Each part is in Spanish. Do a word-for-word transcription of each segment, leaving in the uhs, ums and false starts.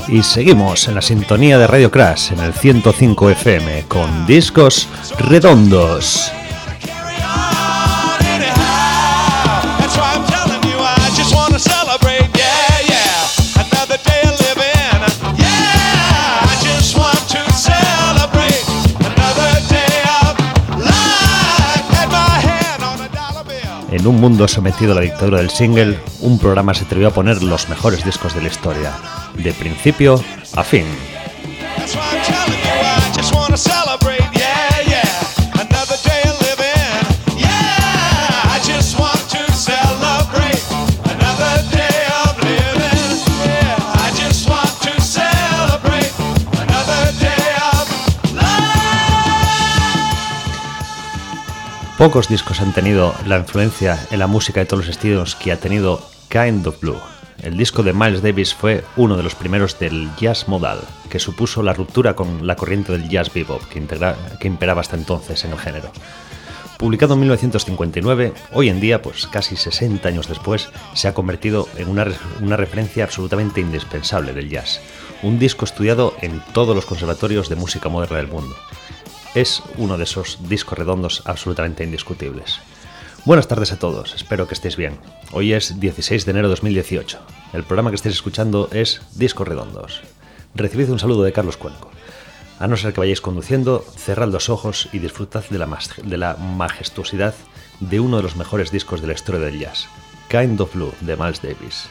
Y seguimos en la sintonía de Radio Crash en el ciento cinco F M con Discos Redondos. En un mundo sometido a la dictadura del single, un programa se atrevió a poner los mejores discos de la historia, de principio a fin. Pocos discos han tenido la influencia en la música de todos los estilos que ha tenido Kind of Blue. El disco de Miles Davis fue uno de los primeros del jazz modal, que supuso la ruptura con la corriente del jazz bebop que, integra, que imperaba hasta entonces en el género. Publicado en mil novecientos cincuenta y nueve, hoy en día, pues casi sesenta años después, se ha convertido en una, una referencia absolutamente indispensable del jazz. Un disco estudiado en todos los conservatorios de música moderna del mundo. Es uno de esos discos redondos absolutamente indiscutibles. Buenas tardes a todos, espero que estéis bien. Hoy es dieciséis de enero de dos mil dieciocho. El programa que estáis escuchando es Discos Redondos. Recibid un saludo de Carlos Cuenco. A no ser que vayáis conduciendo, cerrad los ojos y disfrutad de la, de la majestuosidad de uno de los mejores discos de la historia del jazz, Kind of Blue, de Miles Davis.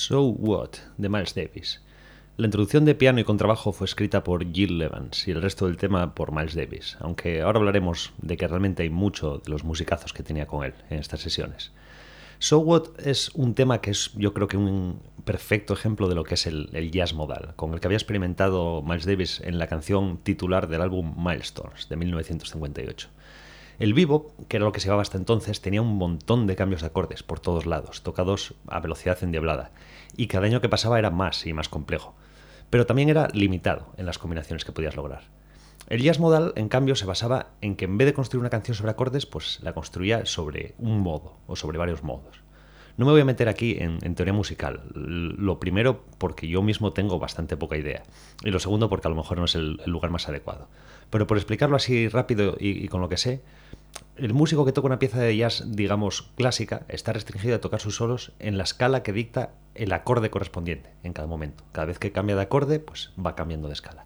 So What, de Miles Davis. La introducción de piano y contrabajo fue escrita por Gil Evans y el resto del tema por Miles Davis, aunque ahora hablaremos de que realmente hay mucho de los musicazos que tenía con él en estas sesiones. So What es un tema que es, yo creo que un perfecto ejemplo de lo que es el, el jazz modal, con el que había experimentado Miles Davis en la canción titular del álbum Milestones de mil novecientos cincuenta y ocho. El bebop, que era lo que se llevaba hasta entonces, tenía un montón de cambios de acordes por todos lados, tocados a velocidad endiablada, y cada año que pasaba era más y más complejo, pero también era limitado en las combinaciones que podías lograr. El jazz modal, en cambio, se basaba en que en vez de construir una canción sobre acordes, pues la construía sobre un modo o sobre varios modos. No me voy a meter aquí en, en teoría musical. Lo primero, porque yo mismo tengo bastante poca idea. Y lo segundo, porque a lo mejor no es el, el lugar más adecuado. Pero por explicarlo así rápido y, y con lo que sé, el músico que toca una pieza de jazz, digamos, clásica, está restringido a tocar sus solos en la escala que dicta el acorde correspondiente en cada momento. Cada vez que cambia de acorde, pues va cambiando de escala.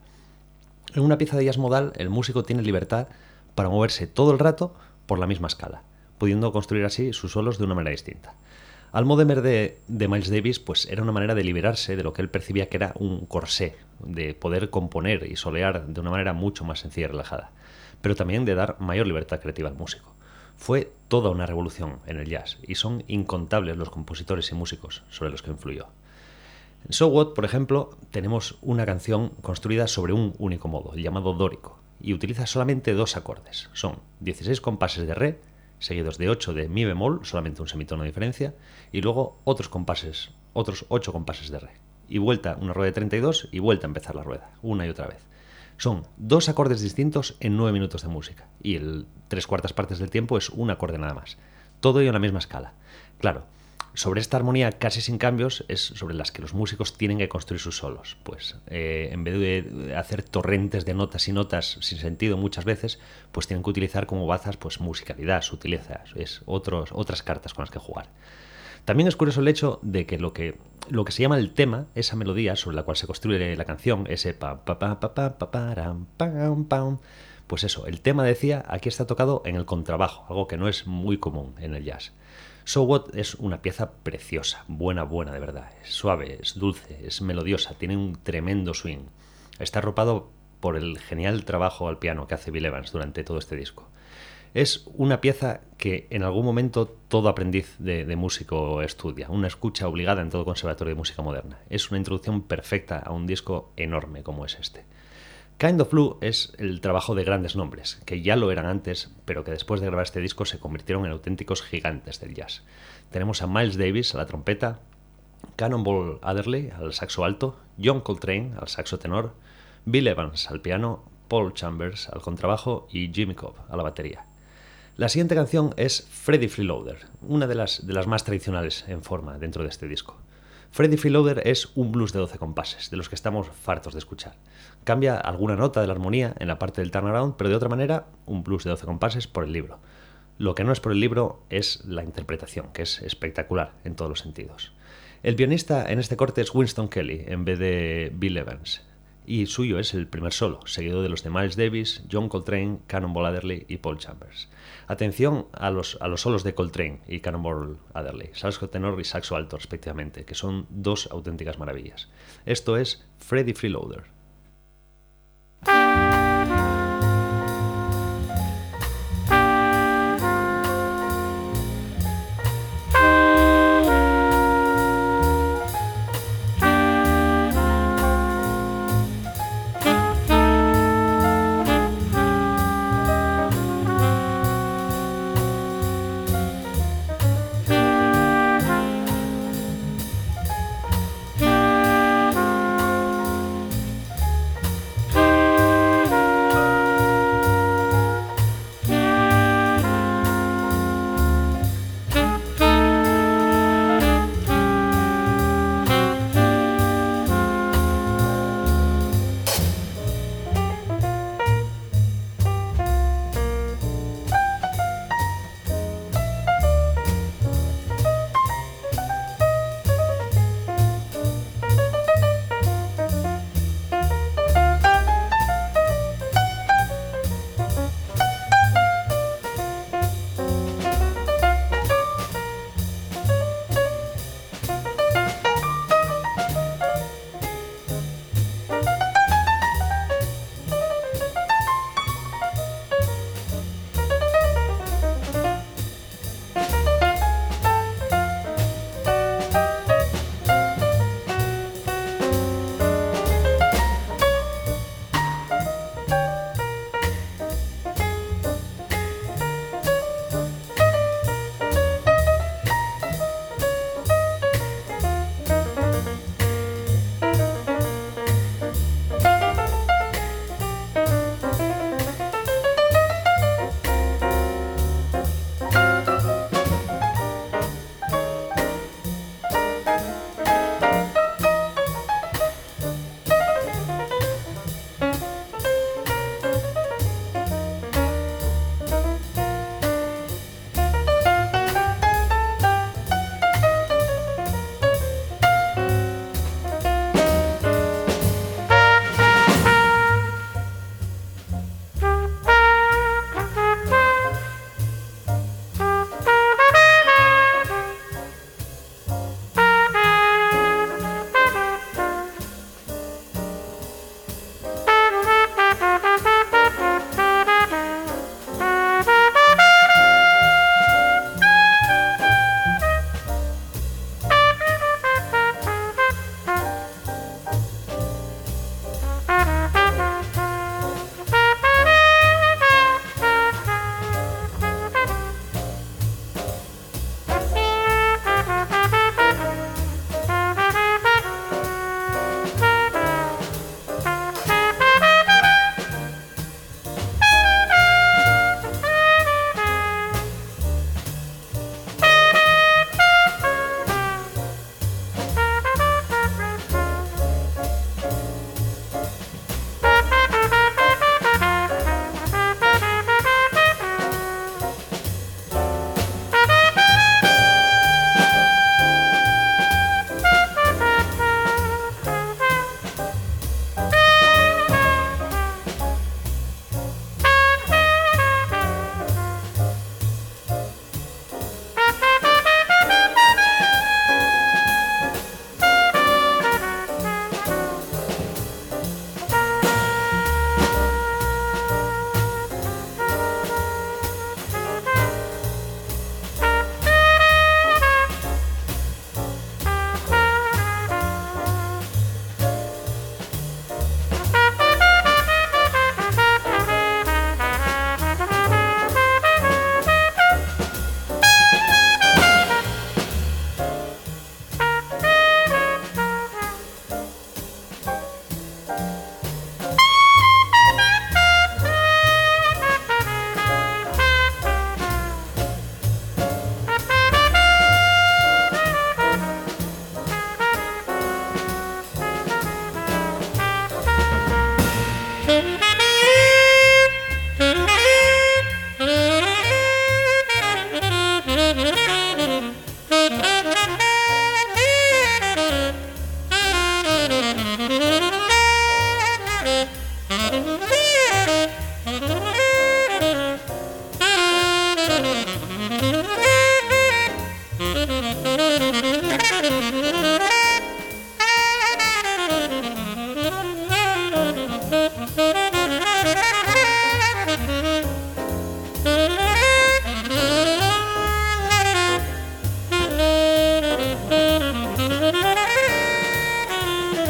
En una pieza de jazz modal, el músico tiene libertad para moverse todo el rato por la misma escala, pudiendo construir así sus solos de una manera distinta. Almodomer de, de Miles Davis pues era una manera de liberarse de lo que él percibía que era un corsé, de poder componer y solear de una manera mucho más sencilla y relajada, pero también de dar mayor libertad creativa al músico. Fue toda una revolución en el jazz y son incontables los compositores y músicos sobre los que influyó. En So What, por ejemplo, tenemos una canción construida sobre un único modo, el llamado dórico, y utiliza solamente dos acordes. Son dieciséis compases de re, seguidos de ocho de mi bemol, solamente un semitono de diferencia, y luego otros compases, otros ocho compases de re. Y vuelta una rueda de treinta y dos y vuelta a empezar la rueda, una y otra vez. Son dos acordes distintos en nueve minutos de música, y el tres cuartas partes del tiempo es un acorde nada más. Todo ello en la misma escala. Claro, sobre esta armonía casi sin cambios es sobre las que los músicos tienen que construir sus solos. Pues eh, en vez de hacer torrentes de notas y notas sin sentido muchas veces, pues tienen que utilizar como bazas pues musicalidad, sutileza, es otros, otras cartas con las que jugar. También es curioso el hecho de que lo que, lo que se llama el tema, esa melodía sobre la cual se construye la canción, ese pa pa pa pa pa pa param, pam pam, pues eso, el tema, decía, aquí está tocado en el contrabajo, algo que no es muy común en el jazz. So What es una pieza preciosa, buena, buena de verdad. Es suave, es dulce, es melodiosa, tiene un tremendo swing. Está arropado por el genial trabajo al piano que hace Bill Evans durante todo este disco. Es una pieza que en algún momento todo aprendiz de, de músico estudia, una escucha obligada en todo conservatorio de música moderna. Es una introducción perfecta a un disco enorme como es este. Kind of Blue es el trabajo de grandes nombres, que ya lo eran antes, pero que después de grabar este disco se convirtieron en auténticos gigantes del jazz. Tenemos a Miles Davis a la trompeta, Cannonball Adderley al saxo alto, John Coltrane al saxo tenor, Bill Evans al piano, Paul Chambers al contrabajo y Jimmy Cobb a la batería. La siguiente canción es Freddie Freeloader, una de las, de las más tradicionales en forma dentro de este disco. Freddie Freeloader es un blues de doce compases, de los que estamos fartos de escuchar. Cambia alguna nota de la armonía en la parte del turnaround, pero de otra manera, un blues de doce compases por el libro. Lo que no es por el libro es la interpretación, que es espectacular en todos los sentidos. El pianista en este corte es Winston Kelly, en vez de Bill Evans, y suyo es el primer solo, seguido de los de Miles Davis, John Coltrane, Cannonball Adderley y Paul Chambers. Atención a los, a los solos de Coltrane y Cannonball Adderley, saxo tenor y saxo alto respectivamente, que son dos auténticas maravillas. Esto es Freddie Freeloader.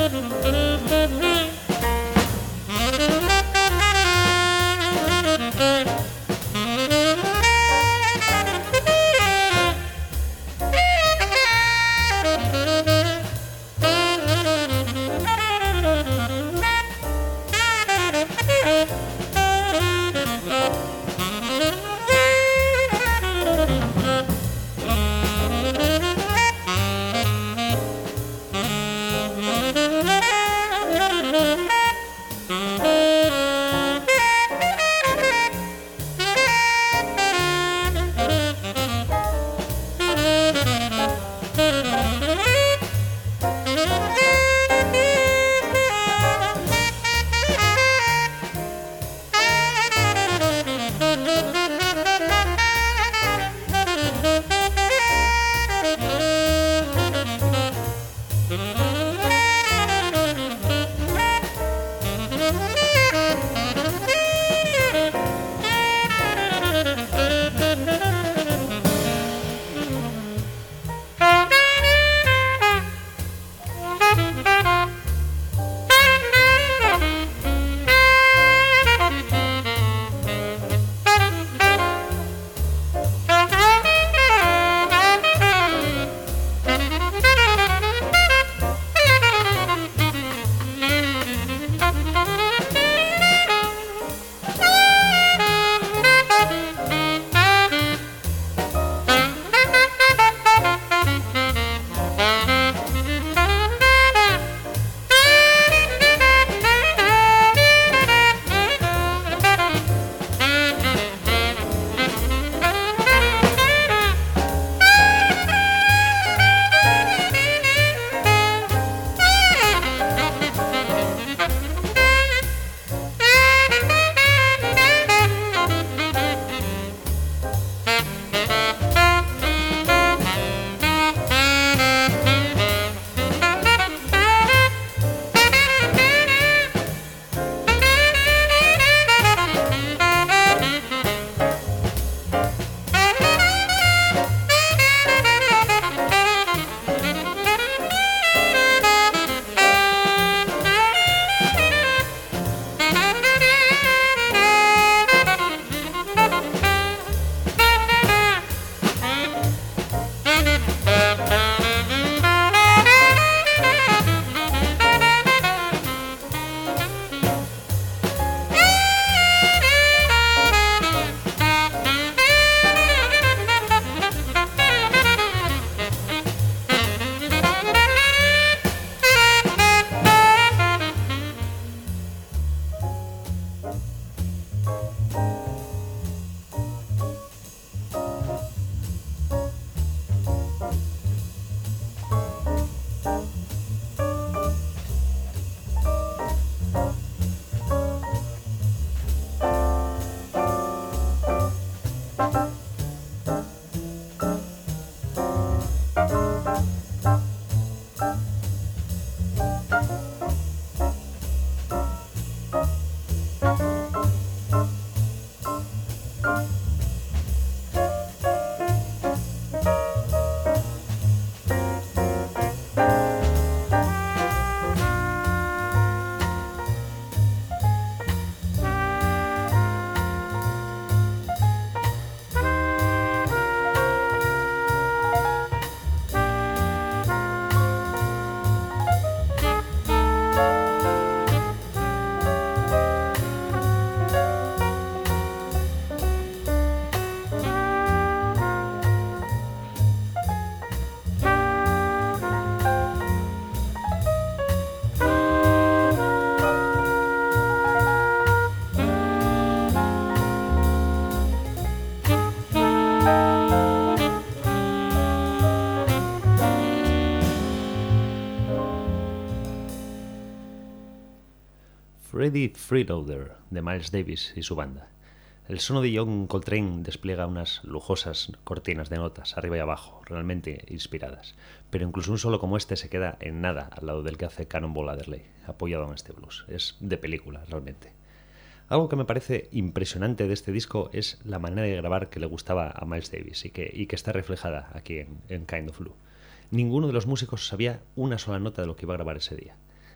Freddie Freeloader, de Miles Davis y su banda. El sono de John Coltrane despliega unas lujosas cortinas de notas, arriba y abajo, realmente inspiradas. Pero incluso un solo como este se queda en nada al lado del que hace Cannonball Adderley, apoyado en este blues. Es de película, realmente. Algo que me parece impresionante de este disco es la manera de grabar que le gustaba a Miles Davis y que, y que está reflejada aquí en, en Kind of Blue. Ninguno de los músicos sabía una sola nota de lo que iba a grabar ese día.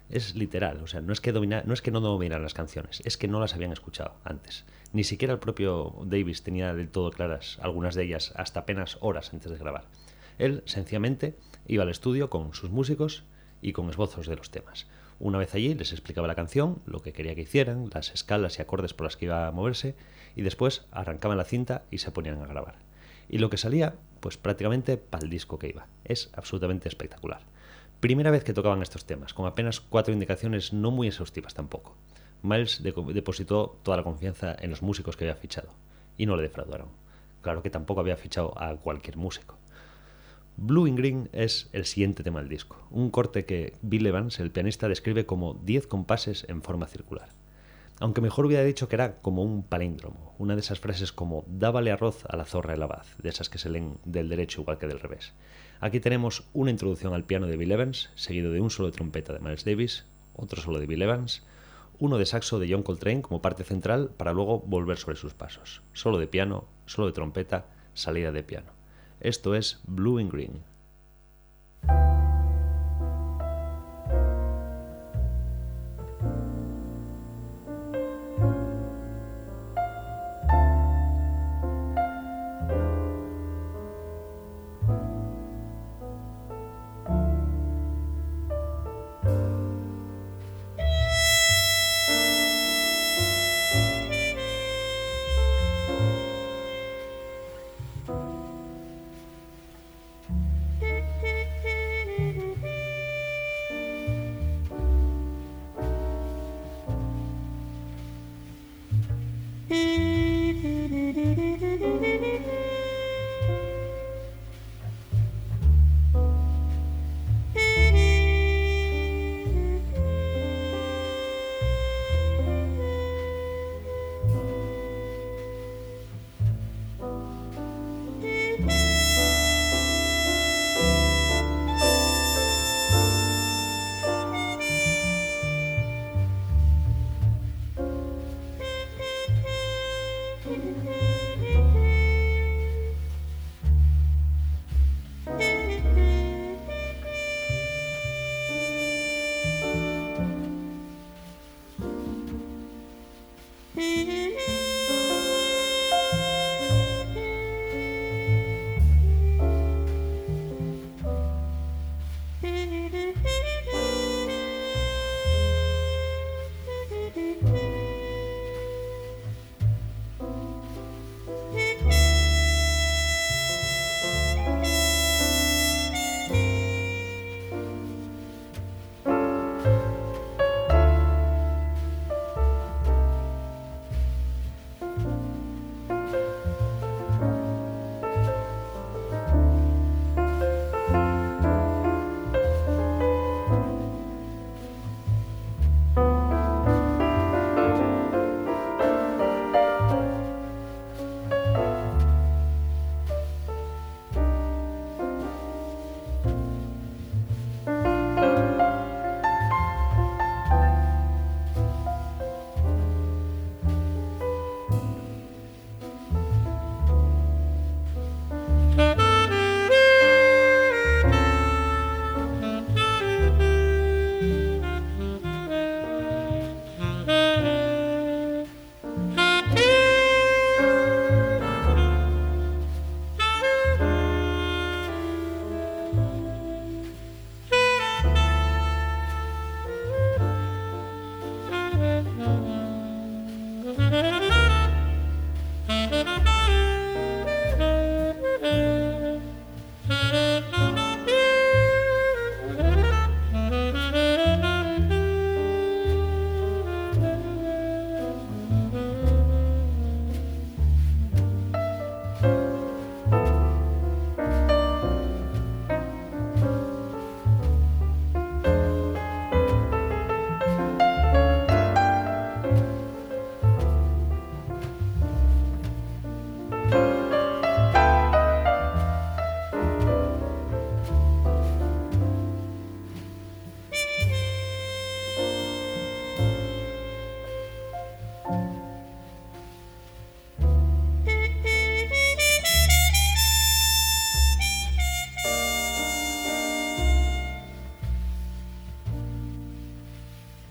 Es literal, o sea, no es que domina, no es que no dominaran las canciones, es que no las habían escuchado antes. Ni siquiera el propio Davis tenía del todo claras algunas de ellas hasta apenas horas antes de grabar. Él, sencillamente, iba al estudio con sus músicos y con esbozos de los temas. Una vez allí les explicaba la canción, lo que quería que hicieran, las escalas y acordes por las que iba a moverse, y después arrancaban la cinta y se ponían a grabar. Y lo que salía, pues prácticamente para el disco que iba. Es absolutamente espectacular. Primera vez que tocaban estos temas, con apenas cuatro indicaciones no muy exhaustivas tampoco. Miles depositó toda la confianza en los músicos que había fichado, y no le defraudaron. Claro que tampoco había fichado a cualquier músico. Blue in Green es el siguiente tema del disco, un corte que Bill Evans, el pianista, describe como diez compases en forma circular. Aunque mejor hubiera dicho que era como un palíndromo, una de esas frases como dábale arroz a la zorra el abad, de esas que se leen del derecho igual que del revés. Aquí tenemos una introducción al piano de Bill Evans, seguido de un solo de trompeta de Miles Davis, otro solo de Bill Evans, uno de saxo de John Coltrane como parte central para luego volver sobre sus pasos. Solo de piano, solo de trompeta, salida de piano. Esto es Blue in Green.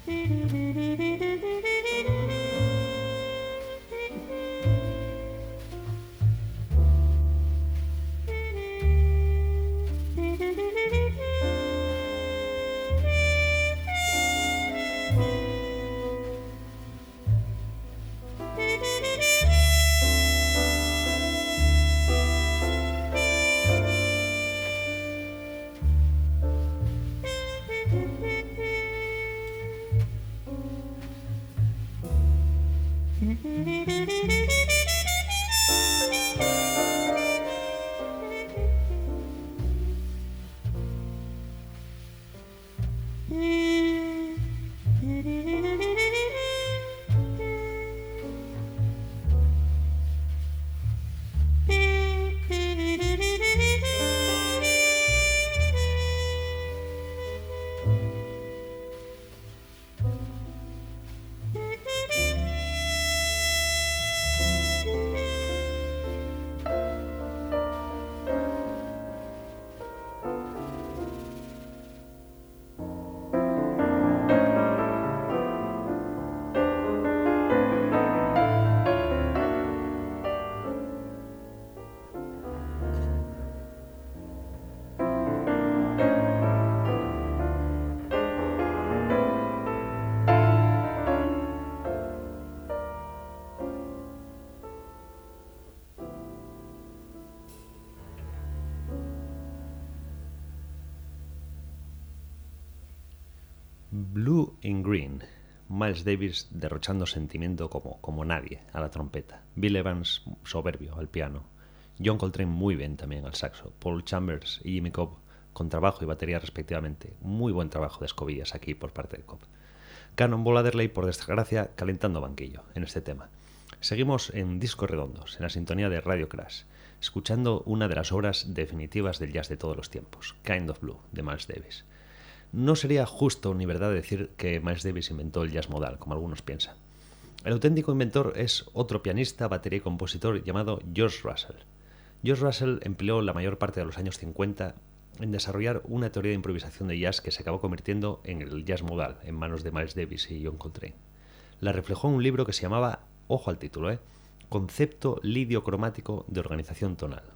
Blue in Green, Miles Davis derrochando sentimiento como, como nadie a la trompeta, Bill Evans soberbio al piano, John Coltrane muy bien también al saxo, Paul Chambers y Jimmy Cobb con trabajo y batería respectivamente. Muy buen trabajo de escobillas aquí por parte de Cobb. Cannonball Adderley, por desgracia, calentando banquillo en este tema. Seguimos en Discos Redondos, en la sintonía de Radio Crash, escuchando una de las obras definitivas del jazz de todos los tiempos, Kind of Blue, de Miles Davis. No sería justo ni verdad decir que Miles Davis inventó el jazz modal, como algunos piensan. El auténtico inventor es otro pianista, batería y compositor llamado George Russell. George Russell empleó la mayor parte de los años cincuenta en desarrollar una teoría de improvisación de jazz que se acabó convirtiendo en el jazz modal en manos de Miles Davis y John Coltrane. La reflejó en un libro que se llamaba, ojo al título, ¿eh? Concepto lidio-cromático de organización tonal.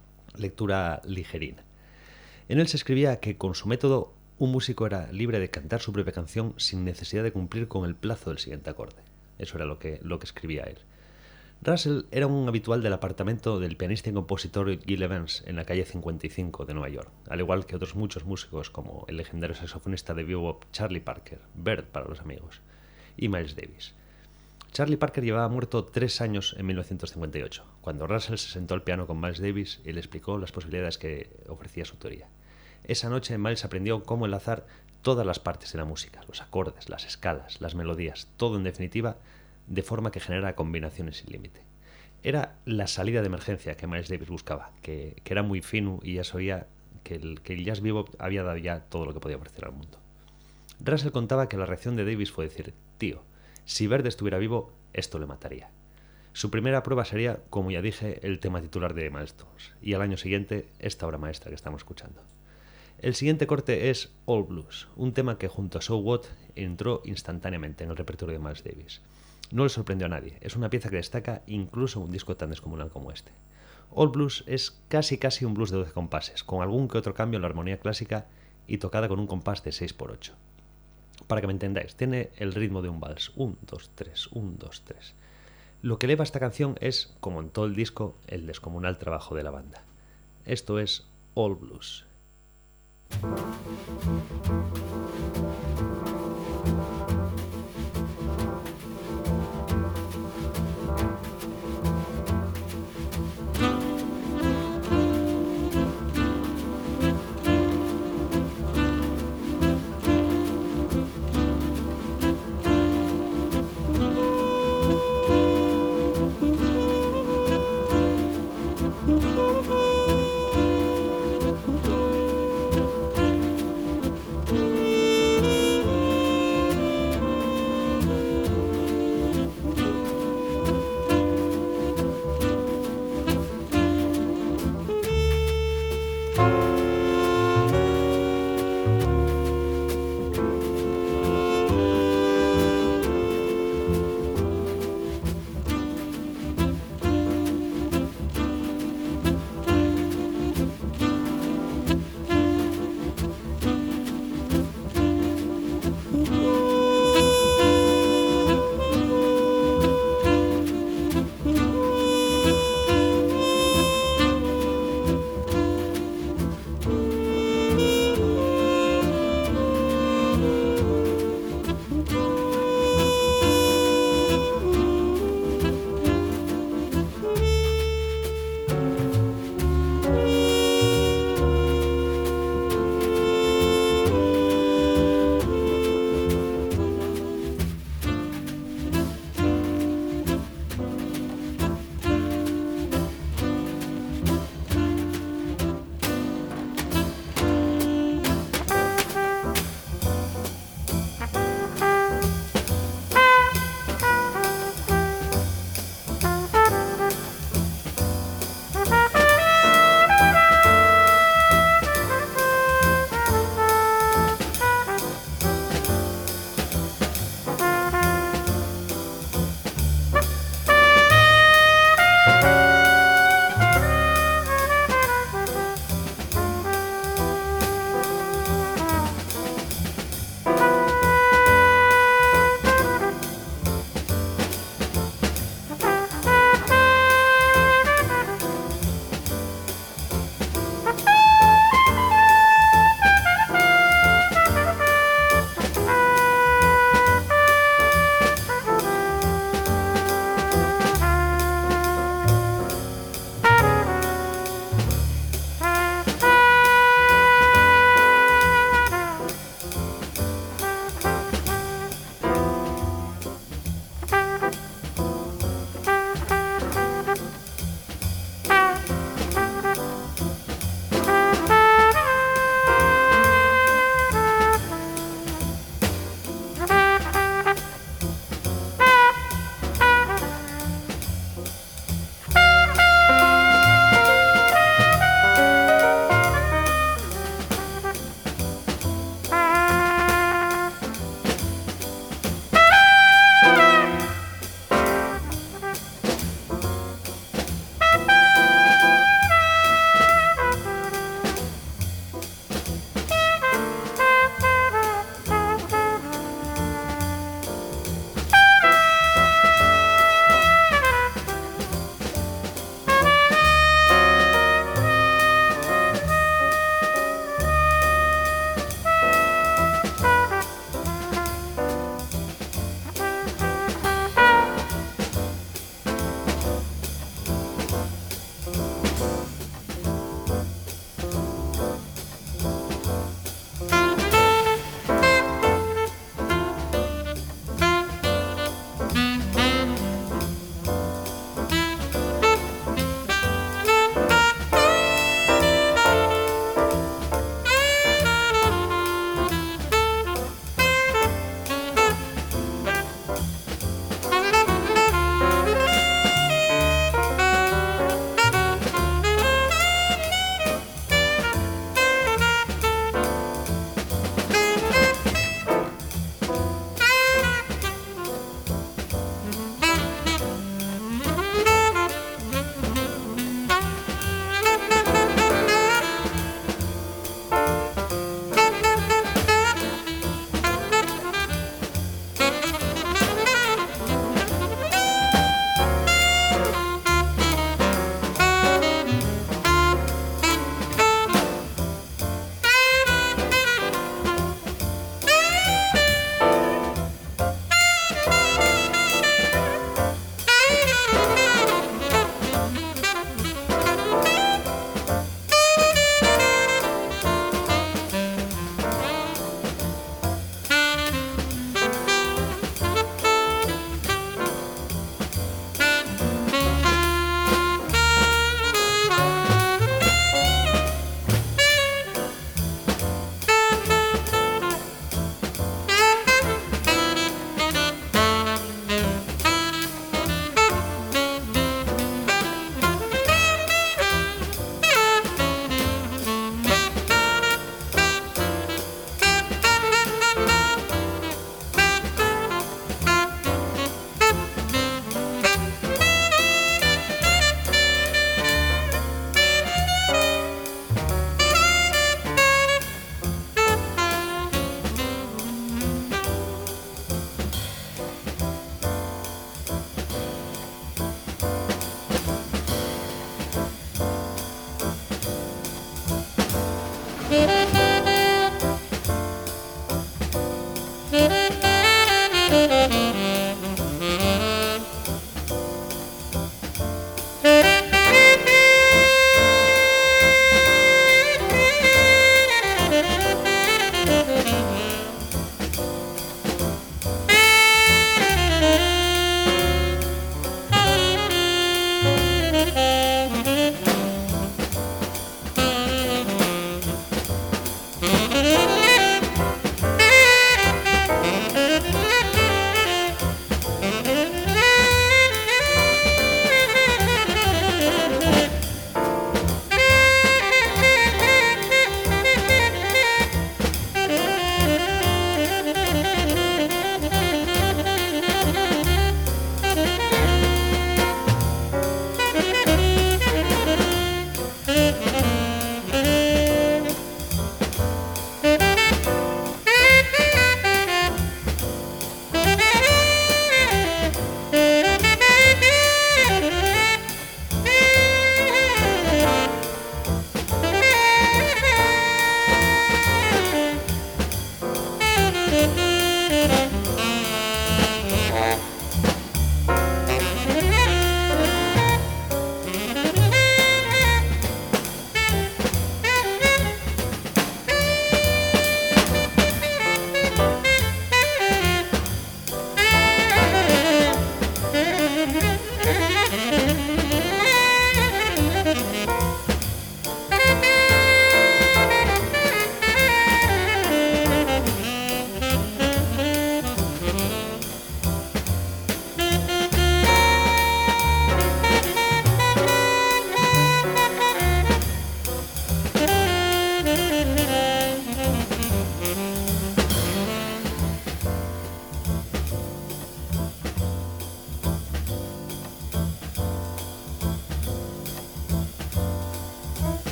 Lectura ligerina. En él se escribía que con su método un músico era libre de cantar su propia canción sin necesidad de cumplir con el plazo del siguiente acorde. Eso era lo que, lo que escribía él. Russell era un habitual del apartamento del pianista y compositor Gil Evans en la calle cincuenta y cinco de Nueva York, al igual que otros muchos músicos como el legendario saxofonista de bebop Charlie Parker, Bird para los amigos, y Miles Davis. Charlie Parker llevaba muerto tres años en mil novecientos cincuenta y ocho, cuando Russell se sentó al piano con Miles Davis y le explicó las posibilidades que ofrecía su teoría. Esa noche Miles aprendió cómo enlazar todas las partes de la música, los acordes, las escalas, las melodías, todo en definitiva, de forma que genera combinaciones sin límite. Era la salida de emergencia que Miles Davis buscaba, que, que era muy fino y ya sabía que el, que el jazz bebop había dado ya todo lo que podía ofrecer al mundo. Russell contaba que la reacción de Davis fue decir: tío, si Bird estuviera vivo, esto le mataría. Su primera prueba sería, como ya dije, el tema titular de Milestones, y al año siguiente esta obra maestra que estamos escuchando. El siguiente corte es All Blues, un tema que junto a So What entró instantáneamente en el repertorio de Miles Davis. No le sorprendió a nadie, es una pieza que destaca incluso en un disco tan descomunal como este. All Blues es casi casi un blues de doce compases, con algún que otro cambio en la armonía clásica y tocada con un compás de seis por ocho. Para que me entendáis, tiene el ritmo de un vals, uno, dos, tres, uno, dos, tres. Lo que eleva esta canción es, como en todo el disco, el descomunal trabajo de la banda. Esto es All Blues.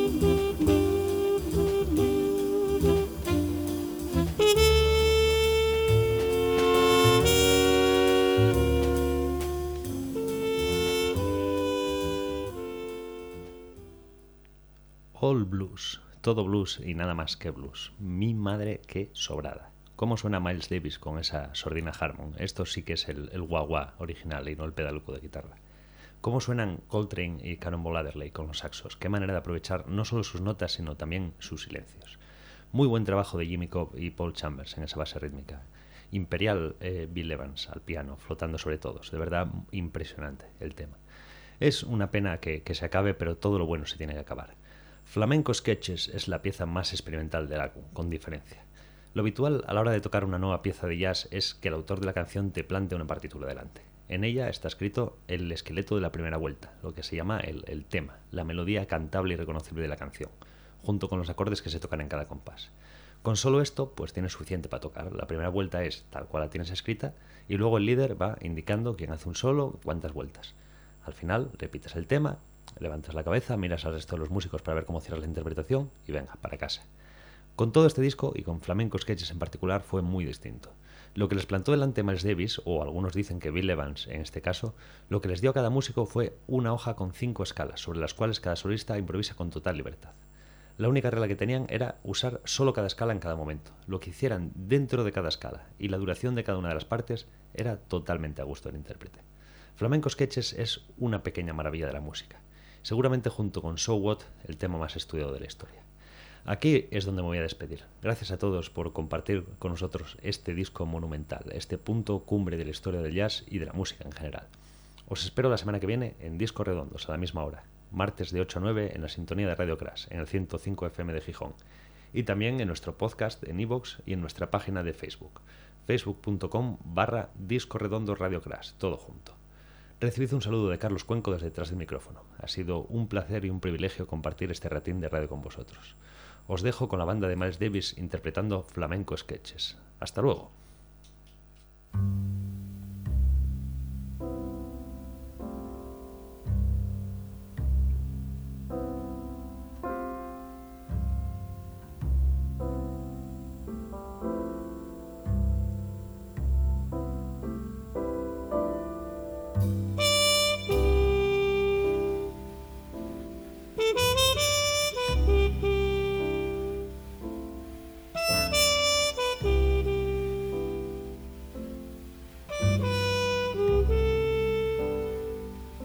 All blues, todo blues y nada más que blues. Mi madre, qué sobrada. ¿Cómo suena Miles Davis con esa sordina Harmon? Esto sí que es el, el guagua original y no el pedaluco de guitarra. ¿Cómo suenan Coltrane y Cannonball Adderley con los saxos? Qué manera de aprovechar no solo sus notas, sino también sus silencios. Muy buen trabajo de Jimmy Cobb y Paul Chambers en esa base rítmica. Imperial eh, Bill Evans al piano, flotando sobre todos. De verdad, impresionante el tema. Es una pena que, que se acabe, pero todo lo bueno se tiene que acabar. Flamenco Sketches es la pieza más experimental del álbum, con diferencia. Lo habitual a la hora de tocar una nueva pieza de jazz es que el autor de la canción te plante una partitura delante. En ella está escrito el esqueleto de la primera vuelta, lo que se llama el, el tema, la melodía cantable y reconocible de la canción, junto con los acordes que se tocan en cada compás. Con solo esto, pues tienes suficiente para tocar. La primera vuelta es tal cual la tienes escrita y luego el líder va indicando quién hace un solo, cuántas vueltas. Al final repites el tema, levantas la cabeza, miras al resto de los músicos para ver cómo cierras la interpretación y venga, para casa. Con todo este disco, y con Flamenco Sketches en particular, fue muy distinto. Lo que les plantó delante Miles Davis, o algunos dicen que Bill Evans en este caso, lo que les dio a cada músico fue una hoja con cinco escalas, sobre las cuales cada solista improvisa con total libertad. La única regla que tenían era usar solo cada escala en cada momento. Lo que hicieran dentro de cada escala y la duración de cada una de las partes era totalmente a gusto del intérprete. Flamenco Sketches es una pequeña maravilla de la música. Seguramente junto con So What, el tema más estudiado de la historia. Aquí es donde me voy a despedir. Gracias a todos por compartir con nosotros este disco monumental, este punto cumbre de la historia del jazz y de la música en general. Os espero la semana que viene en Discos Redondos a la misma hora, martes de ocho a nueve en la sintonía de Radio Crash, en el ciento cinco F M de Gijón, y también en nuestro podcast en iVoox y en nuestra página de Facebook, facebook.com barra Discos Redondos Radio Crash, todo junto. Recibid un saludo de Carlos Cuenco desde detrás del micrófono. Ha sido un placer y un privilegio compartir este ratín de radio con vosotros. Os dejo con la banda de Miles Davis interpretando Flamenco Sketches. Hasta luego.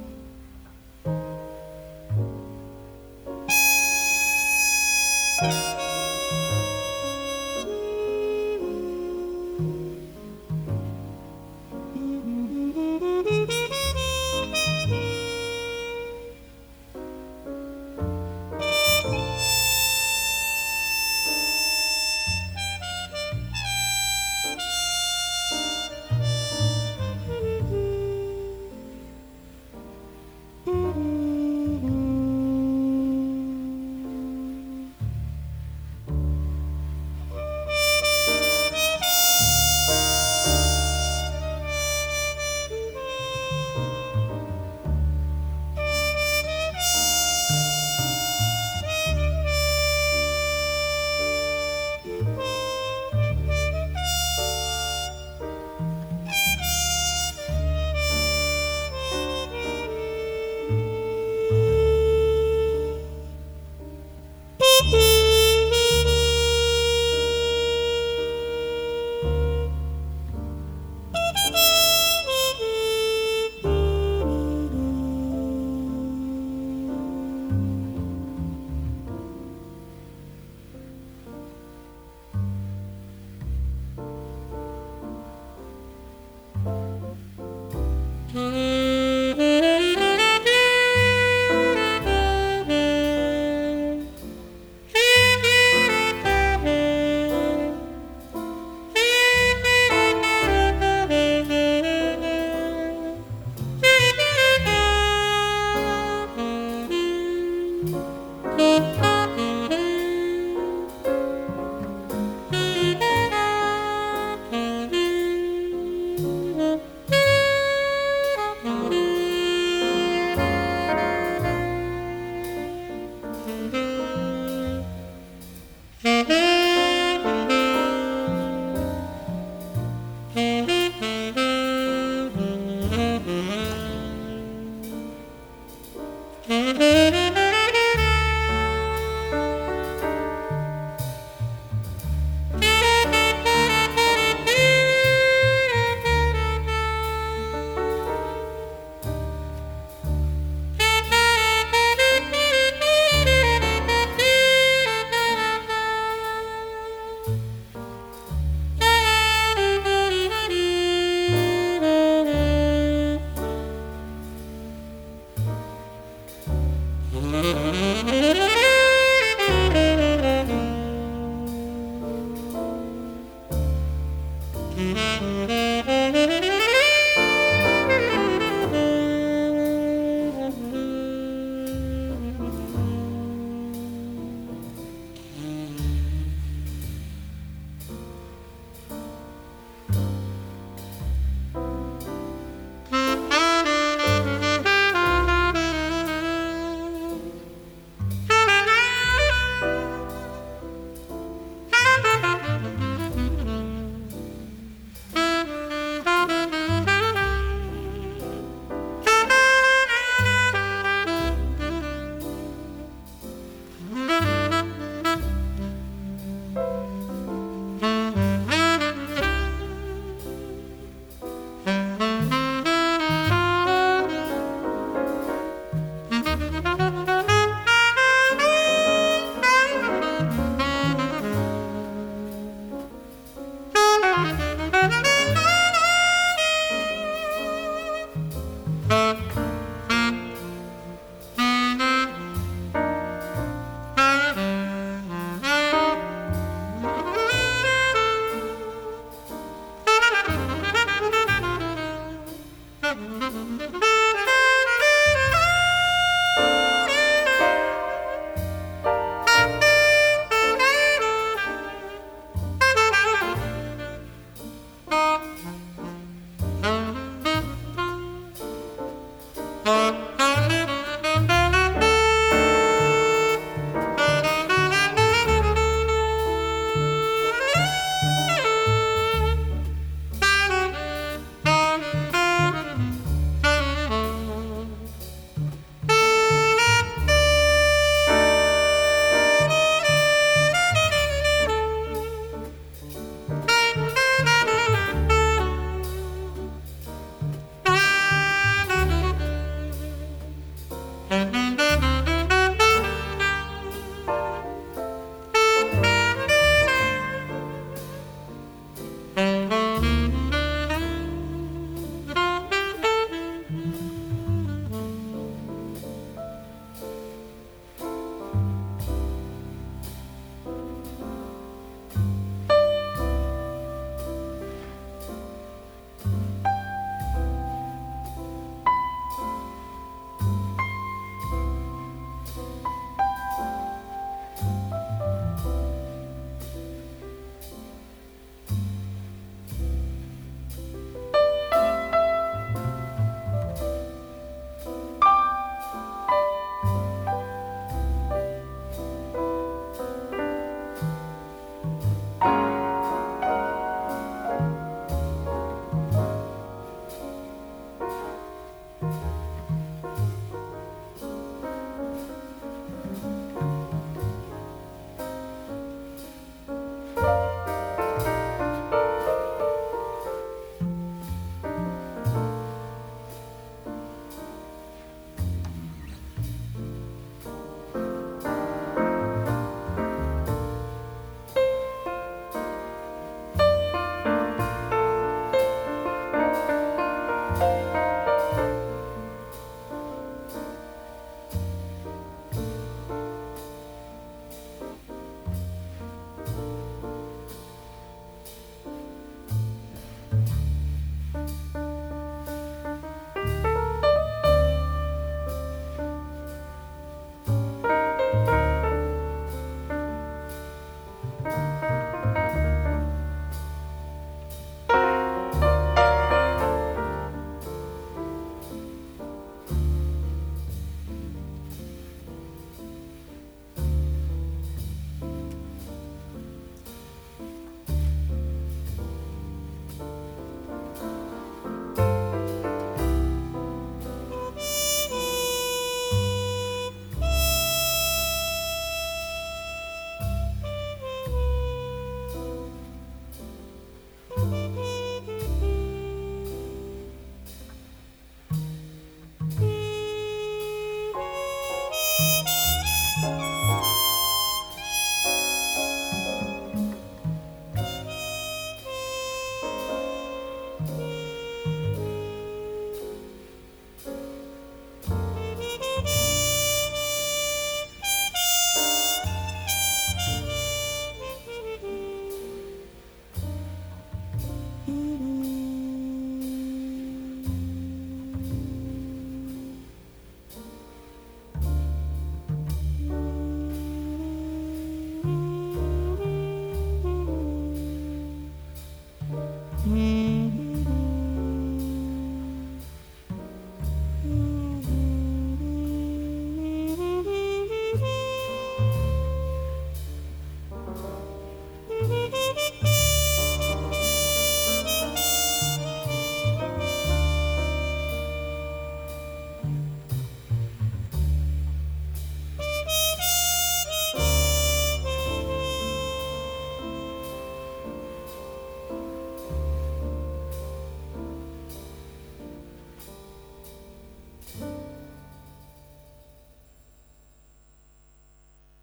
Bye.